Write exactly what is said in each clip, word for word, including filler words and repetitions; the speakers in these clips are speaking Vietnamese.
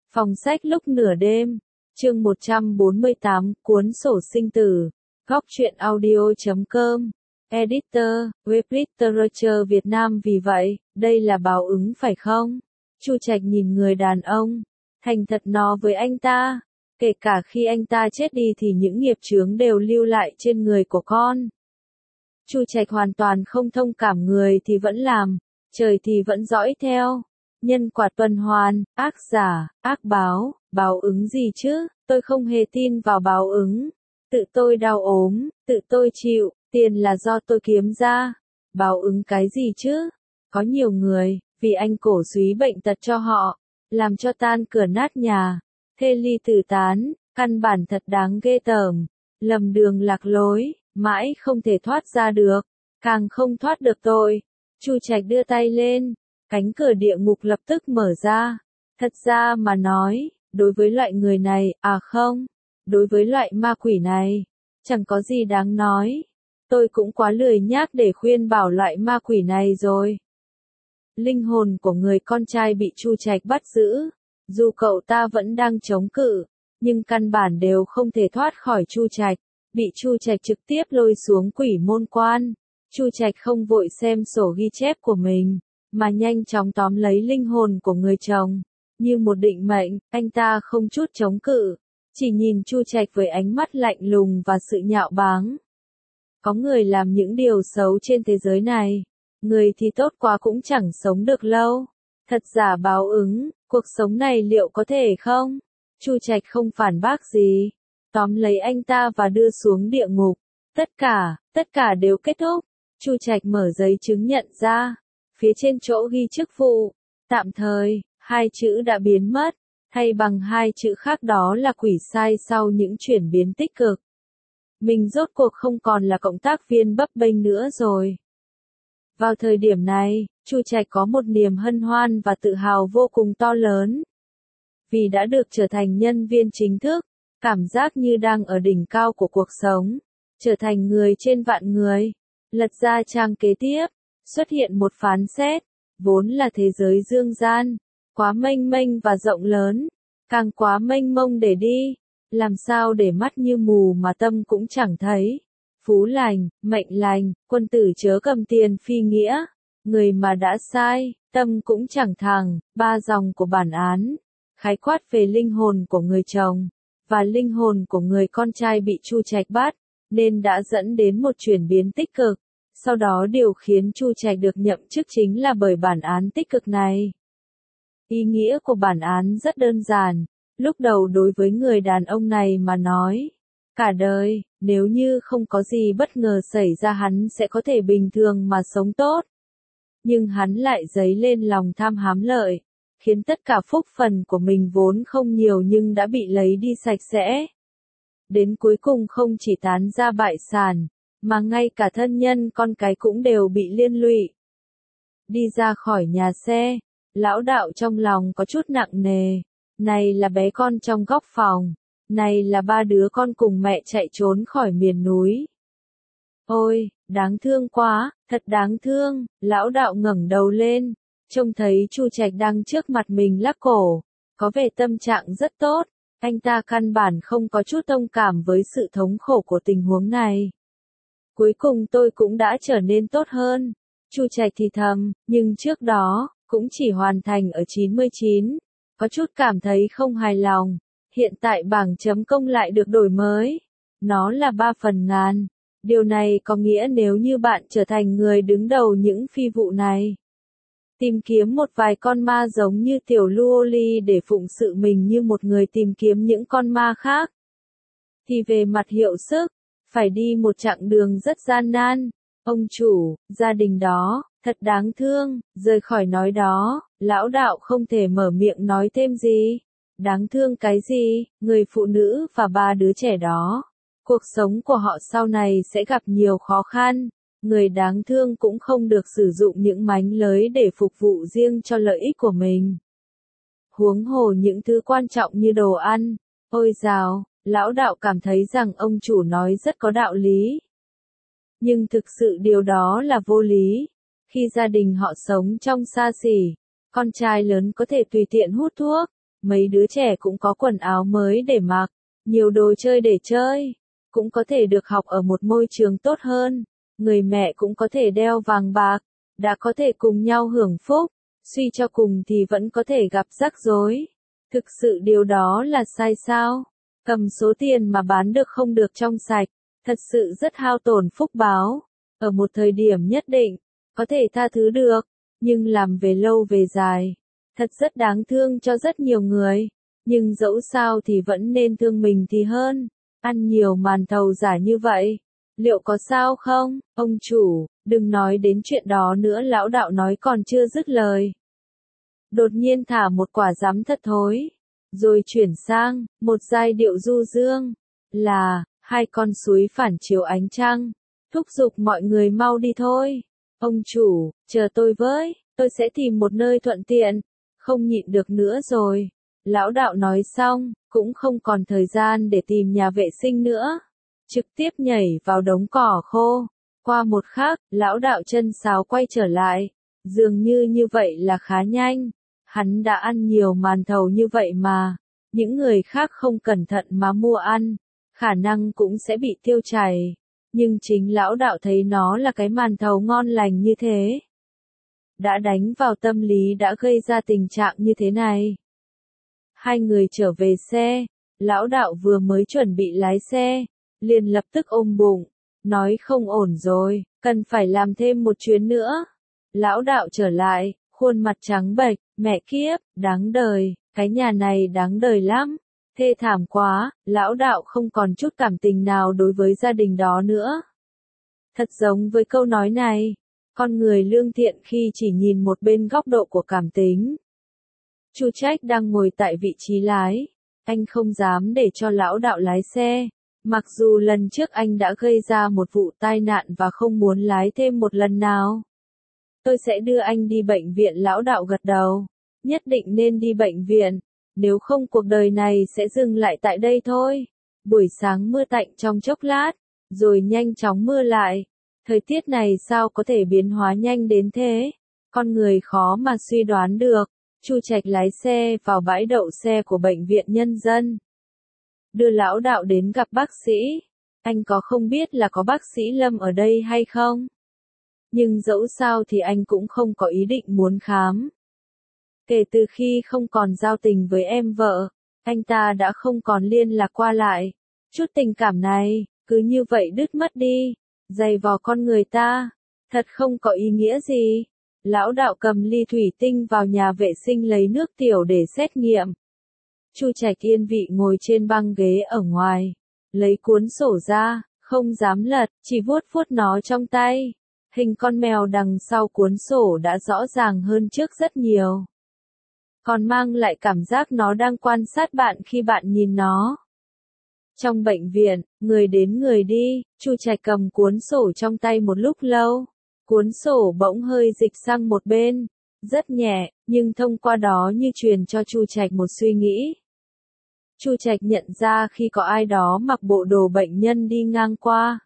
Phòng sách lúc nửa đêm, chương một trăm bốn mươi tám, cuốn sổ sinh tử, góc truyện audio chấm com, editor, web literature Việt Nam. Vì vậy, đây là báo ứng phải không? Chu Trạch nhìn người đàn ông, thành thật nói với anh ta, kể cả khi anh ta chết đi thì những nghiệp chướng đều lưu lại trên người của con. Chu Trạch hoàn toàn không thông cảm, người thì vẫn làm, trời thì vẫn dõi theo. Nhân quả tuần hoàn, ác giả, ác báo, báo ứng gì chứ, tôi không hề tin vào báo ứng. Tự tôi đau ốm, tự tôi chịu, tiền là do tôi kiếm ra. Báo ứng cái gì chứ? Có nhiều người, vì anh cổ súy bệnh tật cho họ, làm cho tan cửa nát nhà, thê ly tử tán, căn bản thật đáng ghê tởm, lầm đường lạc lối, mãi không thể thoát ra được, càng không thoát được tội. Chu Trạch đưa tay lên. Cánh cửa địa ngục lập tức mở ra. Thật ra mà nói, đối với loại người này, à không, đối với loại ma quỷ này, chẳng có gì đáng nói. Tôi cũng quá lười nhác để khuyên bảo loại ma quỷ này rồi. Linh hồn của người con trai bị Chu Trạch bắt giữ. Dù cậu ta vẫn đang chống cự, nhưng căn bản đều không thể thoát khỏi Chu Trạch, bị Chu Trạch trực tiếp lôi xuống quỷ môn quan. Chu Trạch không vội xem sổ ghi chép của mình, mà nhanh chóng tóm lấy linh hồn của người chồng. Như một định mệnh, anh ta không chút chống cự, chỉ nhìn Chu Trạch với ánh mắt lạnh lùng và sự nhạo báng. Có người làm những điều xấu trên thế giới này, người thì tốt quá cũng chẳng sống được lâu. Thật giả báo ứng, cuộc sống này liệu có thể không? Chu Trạch không phản bác gì, tóm lấy anh ta và đưa xuống địa ngục. Tất cả, tất cả đều kết thúc. Chu Trạch mở giấy chứng nhận ra. Phía trên chỗ ghi chức vụ, tạm thời, hai chữ đã biến mất, thay bằng hai chữ khác, đó là quỷ sai sau những chuyển biến tích cực. Mình rốt cuộc không còn là cộng tác viên bấp bênh nữa rồi. Vào thời điểm này, Chu Trạch có một niềm hân hoan và tự hào vô cùng to lớn. Vì đã được trở thành nhân viên chính thức, cảm giác như đang ở đỉnh cao của cuộc sống, trở thành người trên vạn người. Lật ra trang kế tiếp. Xuất hiện một phán xét, vốn là thế giới dương gian, quá mênh mênh và rộng lớn, càng quá mênh mông để đi, làm sao để mắt như mù mà tâm cũng chẳng thấy. Phú lành, mệnh lành, quân tử chớ cầm tiền phi nghĩa, người mà đã sai, tâm cũng chẳng thẳng. Ba dòng của bản án, khái quát về linh hồn của người chồng, và linh hồn của người con trai bị Chu Trạch bắt, nên đã dẫn đến một chuyển biến tích cực. Sau đó điều khiến Chu Trạch được nhậm chức chính là bởi bản án tích cực này. Ý nghĩa của bản án rất đơn giản. Lúc đầu đối với người đàn ông này mà nói, cả đời, nếu như không có gì bất ngờ xảy ra hắn sẽ có thể bình thường mà sống tốt. Nhưng hắn lại dấy lên lòng tham hám lợi, khiến tất cả phúc phần của mình vốn không nhiều nhưng đã bị lấy đi sạch sẽ. Đến cuối cùng không chỉ tán ra bại sản, mà ngay cả thân nhân con cái cũng đều bị liên lụy. Đi ra khỏi nhà xe, lão đạo trong lòng có chút nặng nề. Này là bé con trong góc phòng, này là ba đứa con cùng mẹ chạy trốn khỏi miền núi. Ôi, đáng thương quá, thật đáng thương. Lão đạo ngẩng đầu lên, trông thấy Chu Trạch đang trước mặt mình lắc cổ, có vẻ tâm trạng rất tốt. Anh ta căn bản không có chút thông cảm với sự thống khổ của tình huống này. Cuối cùng tôi cũng đã trở nên tốt hơn. Chu Trạch thì thầm, nhưng trước đó, cũng chỉ hoàn thành ở chín mươi chín. Có chút cảm thấy không hài lòng. Hiện tại bảng chấm công lại được đổi mới. Nó là ba phần ngàn. Điều này có nghĩa nếu như bạn trở thành người đứng đầu những phi vụ này, tìm kiếm một vài con ma giống như tiểu Luoli để phụng sự mình như một người tìm kiếm những con ma khác, thì về mặt hiệu sức, phải đi một chặng đường rất gian nan. Ông chủ, gia đình đó, thật đáng thương. Rời khỏi nói đó, lão đạo không thể mở miệng nói thêm gì. Đáng thương cái gì, người phụ nữ và ba đứa trẻ đó. Cuộc sống của họ sau này sẽ gặp nhiều khó khăn. Người đáng thương cũng không được sử dụng những mánh lới để phục vụ riêng cho lợi ích của mình. Huống hồ những thứ quan trọng như đồ ăn. Ôi dào, lão đạo cảm thấy rằng ông chủ nói rất có đạo lý. Nhưng thực sự điều đó là vô lý. Khi gia đình họ sống trong xa xỉ, con trai lớn có thể tùy tiện hút thuốc, mấy đứa trẻ cũng có quần áo mới để mặc, nhiều đồ chơi để chơi, cũng có thể được học ở một môi trường tốt hơn, người mẹ cũng có thể đeo vàng bạc, đã có thể cùng nhau hưởng phúc, suy cho cùng thì vẫn có thể gặp rắc rối. Thực sự điều đó là sai sao? Cầm số tiền mà bán được không được trong sạch, thật sự rất hao tổn phúc báo. Ở một thời điểm nhất định, có thể tha thứ được, nhưng làm về lâu về dài, thật rất đáng thương cho rất nhiều người. Nhưng dẫu sao thì vẫn nên thương mình thì hơn. Ăn nhiều màn thầu giả như vậy, liệu có sao không? Ông chủ, đừng nói đến chuyện đó nữa, lão đạo nói còn chưa dứt lời. Đột nhiên thả một quả giám thật thối, rồi chuyển sang một giai điệu du dương, là hai con suối phản chiếu ánh trăng, thúc giục mọi người mau đi thôi. Ông chủ, chờ tôi với, tôi sẽ tìm một nơi thuận tiện, không nhịn được nữa rồi. Lão đạo nói xong, cũng không còn thời gian để tìm nhà vệ sinh nữa, trực tiếp nhảy vào đống cỏ khô. Qua một khắc, lão đạo chân sáo quay trở lại, dường như như vậy là khá nhanh. Hắn đã ăn nhiều màn thầu như vậy mà, những người khác không cẩn thận mà mua ăn, khả năng cũng sẽ bị tiêu chảy. Nhưng chính lão đạo thấy nó là cái màn thầu ngon lành như thế, đã đánh vào tâm lý, đã gây ra tình trạng như thế này. Hai người trở về xe, lão đạo vừa mới chuẩn bị lái xe, liền lập tức ôm bụng, nói không ổn rồi, cần phải làm thêm một chuyến nữa. Lão đạo trở lại, khuôn mặt trắng bệch, mẹ kiếp, đáng đời, cái nhà này đáng đời lắm, thê thảm quá. Lão đạo không còn chút cảm tình nào đối với gia đình đó nữa. Thật giống với câu nói này, con người lương thiện khi chỉ nhìn một bên góc độ của cảm tính. Chu Trách đang ngồi tại vị trí lái, anh không dám để cho lão đạo lái xe, mặc dù lần trước anh đã gây ra một vụ tai nạn và không muốn lái thêm một lần nào. Tôi sẽ đưa anh đi bệnh viện, lão đạo gật đầu, nhất định nên đi bệnh viện, nếu không cuộc đời này sẽ dừng lại tại đây thôi. Buổi sáng mưa tạnh trong chốc lát, rồi nhanh chóng mưa lại, thời tiết này sao có thể biến hóa nhanh đến thế, con người khó mà suy đoán được. Chu Trạch lái xe vào bãi đậu xe của bệnh viện nhân dân, đưa lão đạo đến gặp bác sĩ. Anh có không biết là có bác sĩ Lâm ở đây hay không? Nhưng dẫu sao thì anh cũng không có ý định muốn khám. Kể từ khi không còn giao tình với em vợ, anh ta đã không còn liên lạc qua lại. Chút tình cảm này, cứ như vậy đứt mất đi, dày vò con người ta, thật không có ý nghĩa gì. Lão đạo cầm ly thủy tinh vào nhà vệ sinh lấy nước tiểu để xét nghiệm. Chu Trạch yên vị ngồi trên băng ghế ở ngoài, lấy cuốn sổ ra, không dám lật, chỉ vuốt vuốt nó trong tay. Hình con mèo đằng sau cuốn sổ đã rõ ràng hơn trước rất nhiều. Còn mang lại cảm giác nó đang quan sát bạn khi bạn nhìn nó. Trong bệnh viện, người đến người đi, Chu Trạch cầm cuốn sổ trong tay một lúc lâu. Cuốn sổ bỗng hơi dịch sang một bên, rất nhẹ, nhưng thông qua đó như truyền cho Chu Trạch một suy nghĩ. Chu Trạch nhận ra khi có ai đó mặc bộ đồ bệnh nhân đi ngang qua,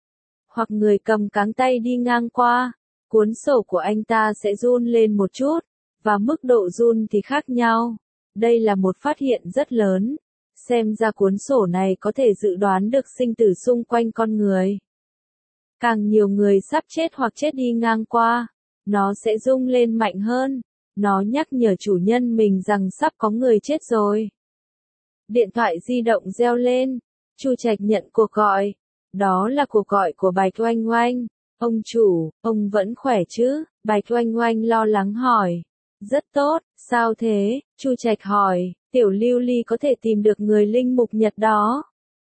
hoặc người cầm cáng tay đi ngang qua, cuốn sổ của anh ta sẽ run lên một chút, và mức độ run thì khác nhau. Đây là một phát hiện rất lớn. Xem ra cuốn sổ này có thể dự đoán được sinh tử xung quanh con người. Càng nhiều người sắp chết hoặc chết đi ngang qua, nó sẽ rung lên mạnh hơn. Nó nhắc nhở chủ nhân mình rằng sắp có người chết rồi. Điện thoại di động reo lên. Chu Trạch nhận cuộc gọi. Đó là cuộc gọi của Bạch Oanh Oanh. Ông chủ, ông vẫn khỏe chứ? Bạch Oanh Oanh lo lắng hỏi. Rất tốt, sao thế? Chu Trạch hỏi. Tiểu Lưu Ly có thể tìm được người linh mục Nhật đó.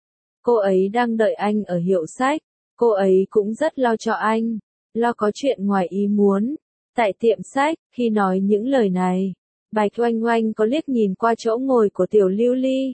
Cô ấy đang đợi anh ở hiệu sách. Cô ấy cũng rất lo cho anh, lo có chuyện ngoài ý muốn. Tại tiệm sách, khi nói những lời này, Bạch Oanh Oanh có liếc nhìn qua chỗ ngồi của Tiểu Lưu Ly.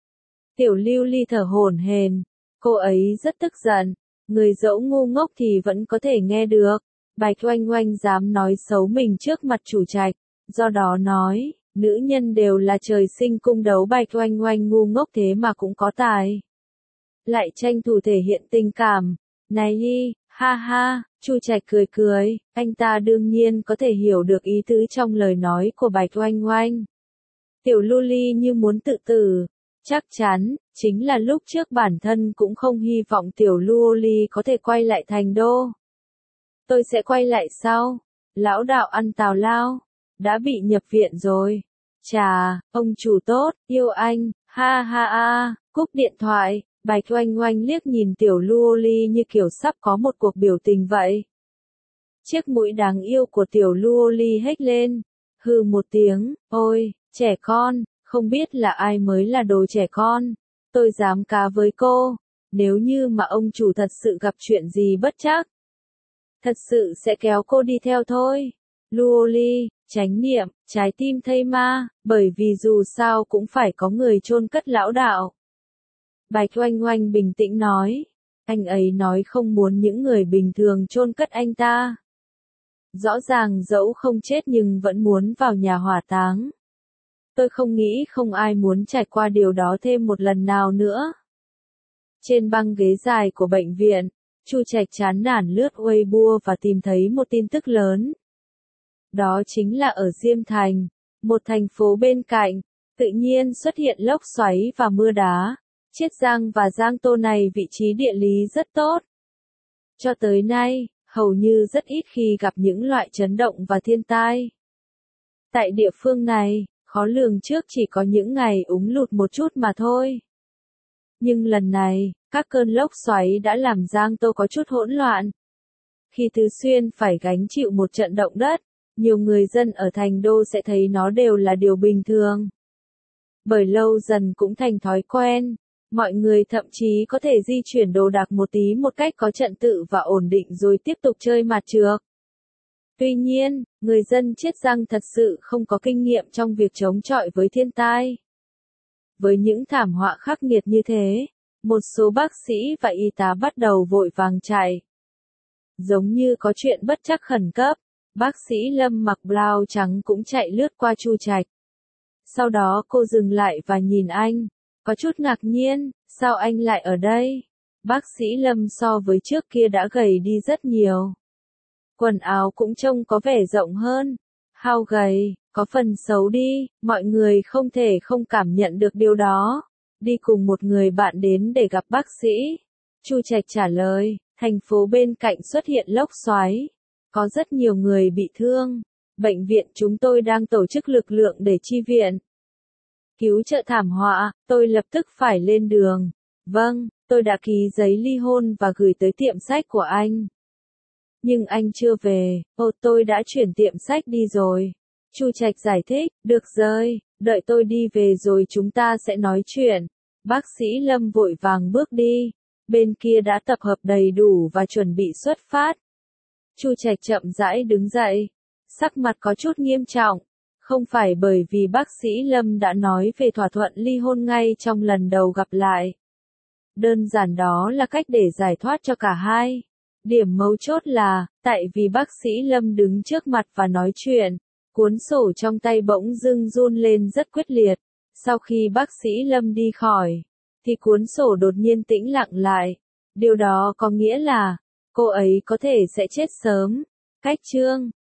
Tiểu Lưu Ly thở hổn hển, cô ấy rất tức giận, người dẫu ngu ngốc thì vẫn có thể nghe được. Bạch Oanh Oanh dám nói xấu mình trước mặt chủ trạch, do đó nói, nữ nhân đều là trời sinh cung đấu. Bạch Oanh Oanh ngu ngốc thế mà cũng có tài, lại tranh thủ thể hiện tình cảm. Này đi, ha ha, Chu Trạch cười cười, anh ta đương nhiên có thể hiểu được ý tứ trong lời nói của Bạch Oanh Oanh. Tiểu lưu ly như muốn tự tử. Chắc chắn, chính là lúc trước bản thân cũng không hy vọng tiểu lưu ly có thể quay lại thành đô. Tôi sẽ quay lại sau. Lão đạo ăn tào lao. Đã bị nhập viện rồi. Chà, ông chủ tốt, yêu anh, ha ha ha, cúp điện thoại. Bạch Oanh Oanh liếc nhìn tiểu lưu ly như kiểu sắp có một cuộc biểu tình vậy. Chiếc mũi đáng yêu của tiểu lưu ly hếch lên. Hừ một tiếng, ôi, trẻ con, không biết là ai mới là đồ trẻ con. Tôi dám cá với cô, nếu như mà ông chủ thật sự gặp chuyện gì bất trắc. Thật sự sẽ kéo cô đi theo thôi. Lưu ly, chánh niệm, trái tim thây ma, bởi vì dù sao cũng phải có người chôn cất lão đạo. Bạch Oanh Oanh bình tĩnh nói, anh ấy nói không muốn những người bình thường chôn cất anh ta. Rõ ràng dẫu không chết nhưng vẫn muốn vào nhà hỏa táng. Tôi không nghĩ không ai muốn trải qua điều đó thêm một lần nào nữa. Trên băng ghế dài của bệnh viện, Chu Trạch chán nản lướt Weibo và tìm thấy một tin tức lớn. Đó chính là ở Diêm Thành, một thành phố bên cạnh, tự nhiên xuất hiện lốc xoáy và mưa đá. Chiết Giang và Giang Tô này vị trí địa lý rất tốt. Cho tới nay, hầu như rất ít khi gặp những loại chấn động và thiên tai. Tại địa phương này, khó lường trước chỉ có những ngày úng lụt một chút mà thôi. Nhưng lần này, các cơn lốc xoáy đã làm Giang Tô có chút hỗn loạn. Khi Tứ Xuyên phải gánh chịu một trận động đất, nhiều người dân ở thành đô sẽ thấy nó đều là điều bình thường. Bởi lâu dần cũng thành thói quen, mọi người thậm chí có thể di chuyển đồ đạc một tí một cách có trật tự và ổn định rồi tiếp tục chơi mặt trược. Tuy nhiên, người dân Chiết Giang thật sự không có kinh nghiệm trong việc chống chọi với thiên tai. Với những thảm họa khắc nghiệt như thế, một số bác sĩ và y tá bắt đầu vội vàng chạy. Giống như có chuyện bất trắc khẩn cấp, bác sĩ Lâm mặc blau trắng cũng chạy lướt qua Chu Trạch. Sau đó cô dừng lại và nhìn anh, có chút ngạc nhiên, sao anh lại ở đây? Bác sĩ Lâm so với trước kia đã gầy đi rất nhiều. Quần áo cũng trông có vẻ rộng hơn, hao gầy, có phần xấu đi, mọi người không thể không cảm nhận được điều đó. Đi cùng một người bạn đến để gặp bác sĩ. Chu Trạch trả lời, thành phố bên cạnh xuất hiện lốc xoáy. Có rất nhiều người bị thương. Bệnh viện chúng tôi đang tổ chức lực lượng để chi viện. Cứu trợ thảm họa, tôi lập tức phải lên đường. Vâng, tôi đã ký giấy ly hôn và gửi tới tiệm sách của anh. Nhưng anh chưa về, ô tôi đã chuyển tiệm sách đi rồi. Chu Trạch giải thích, được rồi, đợi tôi đi về rồi chúng ta sẽ nói chuyện. Bác sĩ Lâm vội vàng bước đi. Bên kia đã tập hợp đầy đủ và chuẩn bị xuất phát. Chu Trạch chậm rãi đứng dậy. Sắc mặt có chút nghiêm trọng. Không phải bởi vì bác sĩ Lâm đã nói về thỏa thuận ly hôn ngay trong lần đầu gặp lại. Đơn giản đó là cách để giải thoát cho cả hai. Điểm mấu chốt là, tại vì bác sĩ Lâm đứng trước mặt và nói chuyện, cuốn sổ trong tay bỗng dưng run lên rất quyết liệt. Sau khi bác sĩ Lâm đi khỏi, thì cuốn sổ đột nhiên tĩnh lặng lại. Điều đó có nghĩa là, cô ấy có thể sẽ chết sớm. Cách chương